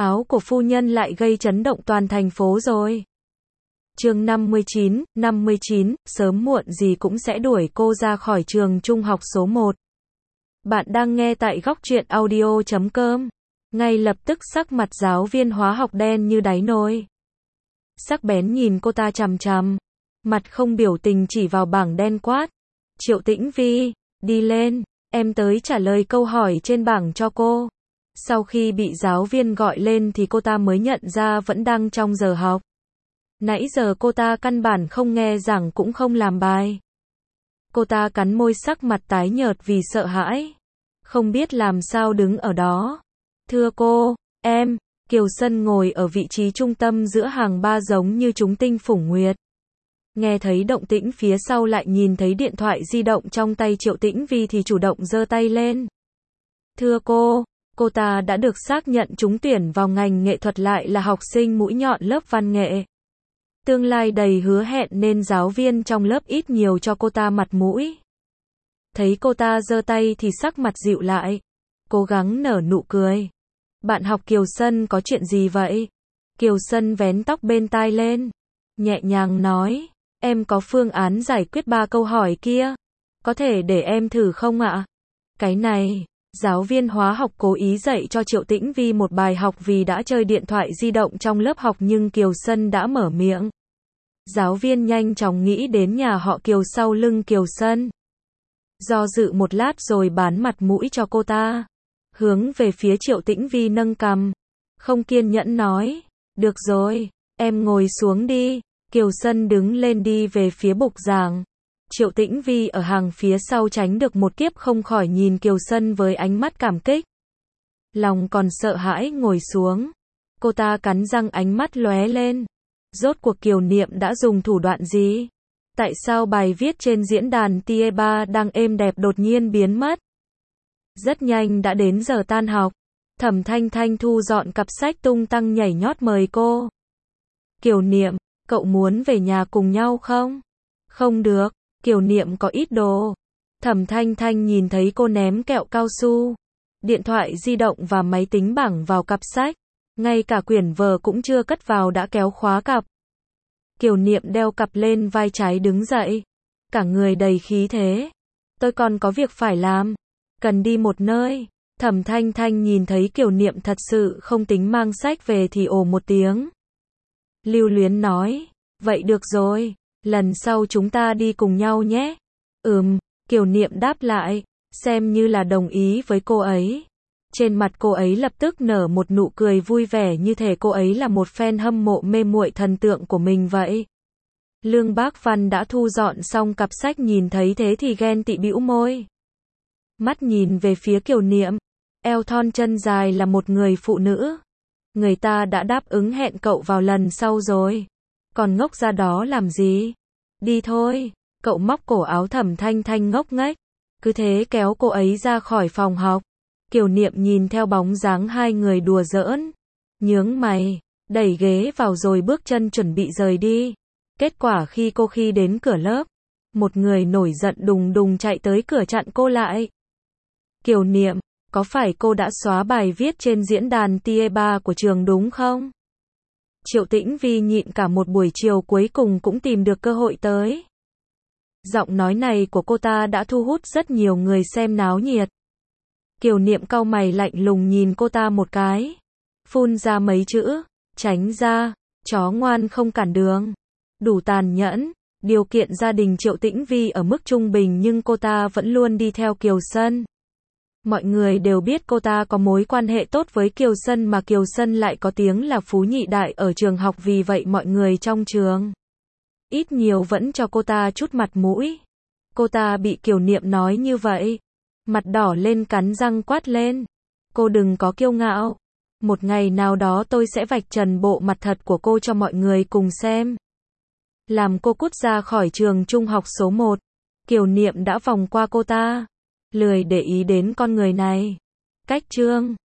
áo của phu nhân lại gây chấn động toàn thành phố rồi. Chương 59, sớm muộn gì cũng sẽ đuổi cô ra khỏi trường trung học số 1. Bạn đang nghe tại góc truyện audio.com. Ngay lập tức sắc mặt giáo viên hóa học đen như đáy nồi. Sắc bén nhìn cô ta chằm chằm, mặt không biểu tình chỉ vào bảng đen quát. Triệu Tĩnh Vi, đi lên, em tới trả lời câu hỏi trên bảng cho cô. Sau khi bị giáo viên gọi lên thì cô ta mới nhận ra vẫn đang trong giờ học. Nãy giờ cô ta căn bản không nghe giảng cũng không làm bài. Cô ta cắn môi sắc mặt tái nhợt vì sợ hãi. Không biết làm sao đứng ở đó. Thưa cô, em, Kiều Sân ngồi ở vị trí trung tâm giữa hàng ba giống như chúng tinh phủng nguyệt. Nghe thấy động tĩnh phía sau lại nhìn thấy điện thoại di động trong tay Triệu Tĩnh Vi thì chủ động giơ tay lên. Thưa cô ta đã được xác nhận trúng tuyển vào ngành nghệ thuật lại là học sinh mũi nhọn lớp văn nghệ. Tương lai đầy hứa hẹn nên giáo viên trong lớp ít nhiều cho cô ta mặt mũi. Thấy cô ta giơ tay thì sắc mặt dịu lại, cố gắng nở nụ cười. Bạn học Kiều Sân có chuyện gì vậy? Kiều Sân vén tóc bên tai lên, nhẹ nhàng nói, em có phương án giải quyết 3 câu hỏi kia. Có thể để em thử không ạ? Cái này, giáo viên hóa học cố ý dạy cho Triệu Tĩnh Vi một bài học vì đã chơi điện thoại di động trong lớp học nhưng Kiều Sân đã mở miệng. Giáo viên nhanh chóng nghĩ đến nhà họ Kiều sau lưng Kiều Sân. Do dự một lát rồi bán mặt mũi cho cô ta. Hướng về phía Triệu Tĩnh Vi nâng cằm. Không kiên nhẫn nói. Được rồi, em ngồi xuống đi. Kiều Sân đứng lên đi về phía bục giảng. Triệu Tĩnh Vi ở hàng phía sau tránh được một kiếp không khỏi nhìn Kiều Sân với ánh mắt cảm kích. Lòng còn sợ hãi ngồi xuống. Cô ta cắn răng ánh mắt lóe lên. Rốt cuộc Kiều Niệm đã dùng thủ đoạn gì? Tại sao bài viết trên diễn đàn TE3 đang êm đẹp đột nhiên biến mất? Rất nhanh đã đến giờ tan học. Thẩm Thanh Thanh thu dọn cặp sách tung tăng nhảy nhót mời cô. Kiều Niệm, cậu muốn về nhà cùng nhau không? Không được, Kiều Niệm có ít đồ. Thẩm Thanh Thanh nhìn thấy cô ném kẹo cao su, điện thoại di động và máy tính bảng vào cặp sách. Ngay cả quyển vở cũng chưa cất vào đã kéo khóa cặp. Kiều Niệm đeo cặp lên vai trái đứng dậy. Cả người đầy khí thế. Tôi còn có việc phải làm. Cần đi một nơi. Thẩm Thanh Thanh nhìn thấy Kiều Niệm thật sự không tính mang sách về thì ồ một tiếng. Lưu luyến nói. Vậy được rồi. Lần sau chúng ta đi cùng nhau nhé. Kiều Niệm đáp lại. Xem như là đồng ý với cô ấy. Trên mặt cô ấy lập tức nở một nụ cười vui vẻ như thể cô ấy là một fan hâm mộ mê muội thần tượng của mình vậy. Lương Bác Văn đã thu dọn xong cặp sách nhìn thấy thế thì ghen tị bĩu môi. Mắt nhìn về phía Kiều Niệm, eo thon chân dài là một người phụ nữ. Người ta đã đáp ứng hẹn cậu vào lần sau rồi. Còn ngốc ra đó làm gì? Đi thôi, cậu móc cổ áo Thẩm Thanh Thanh ngốc nghếch. Cứ thế kéo cô ấy ra khỏi phòng học. Kiều Niệm nhìn theo bóng dáng hai người đùa giỡn, nhướng mày, đẩy ghế vào rồi bước chân chuẩn bị rời đi. Kết quả khi đến cửa lớp, một người nổi giận đùng đùng chạy tới cửa chặn cô lại. Kiều Niệm, có phải cô đã xóa bài viết trên diễn đàn TE3 của trường đúng không? Triệu Tĩnh Vi nhịn cả một buổi chiều cuối cùng cũng tìm được cơ hội tới. Giọng nói này của cô ta đã thu hút rất nhiều người xem náo nhiệt. Kiều Niệm cau mày lạnh lùng nhìn cô ta một cái. Phun ra mấy chữ, tránh ra, chó ngoan không cản đường. Đủ tàn nhẫn, điều kiện gia đình Triệu Tĩnh Vi ở mức trung bình nhưng cô ta vẫn luôn đi theo Kiều Sân. Mọi người đều biết cô ta có mối quan hệ tốt với Kiều Sân mà Kiều Sân lại có tiếng là phú nhị đại ở trường học vì vậy mọi người trong trường ít nhiều vẫn cho cô ta chút mặt mũi. Cô ta bị Kiều Niệm nói như vậy. Mặt đỏ lên cắn răng quát lên. Cô đừng có kiêu ngạo. Một ngày nào đó tôi sẽ vạch trần bộ mặt thật của cô cho mọi người cùng xem. Làm cô cút ra khỏi trường trung học số 1. Kiều Niệm đã vòng qua cô ta. Lười để ý đến con người này. Cách chương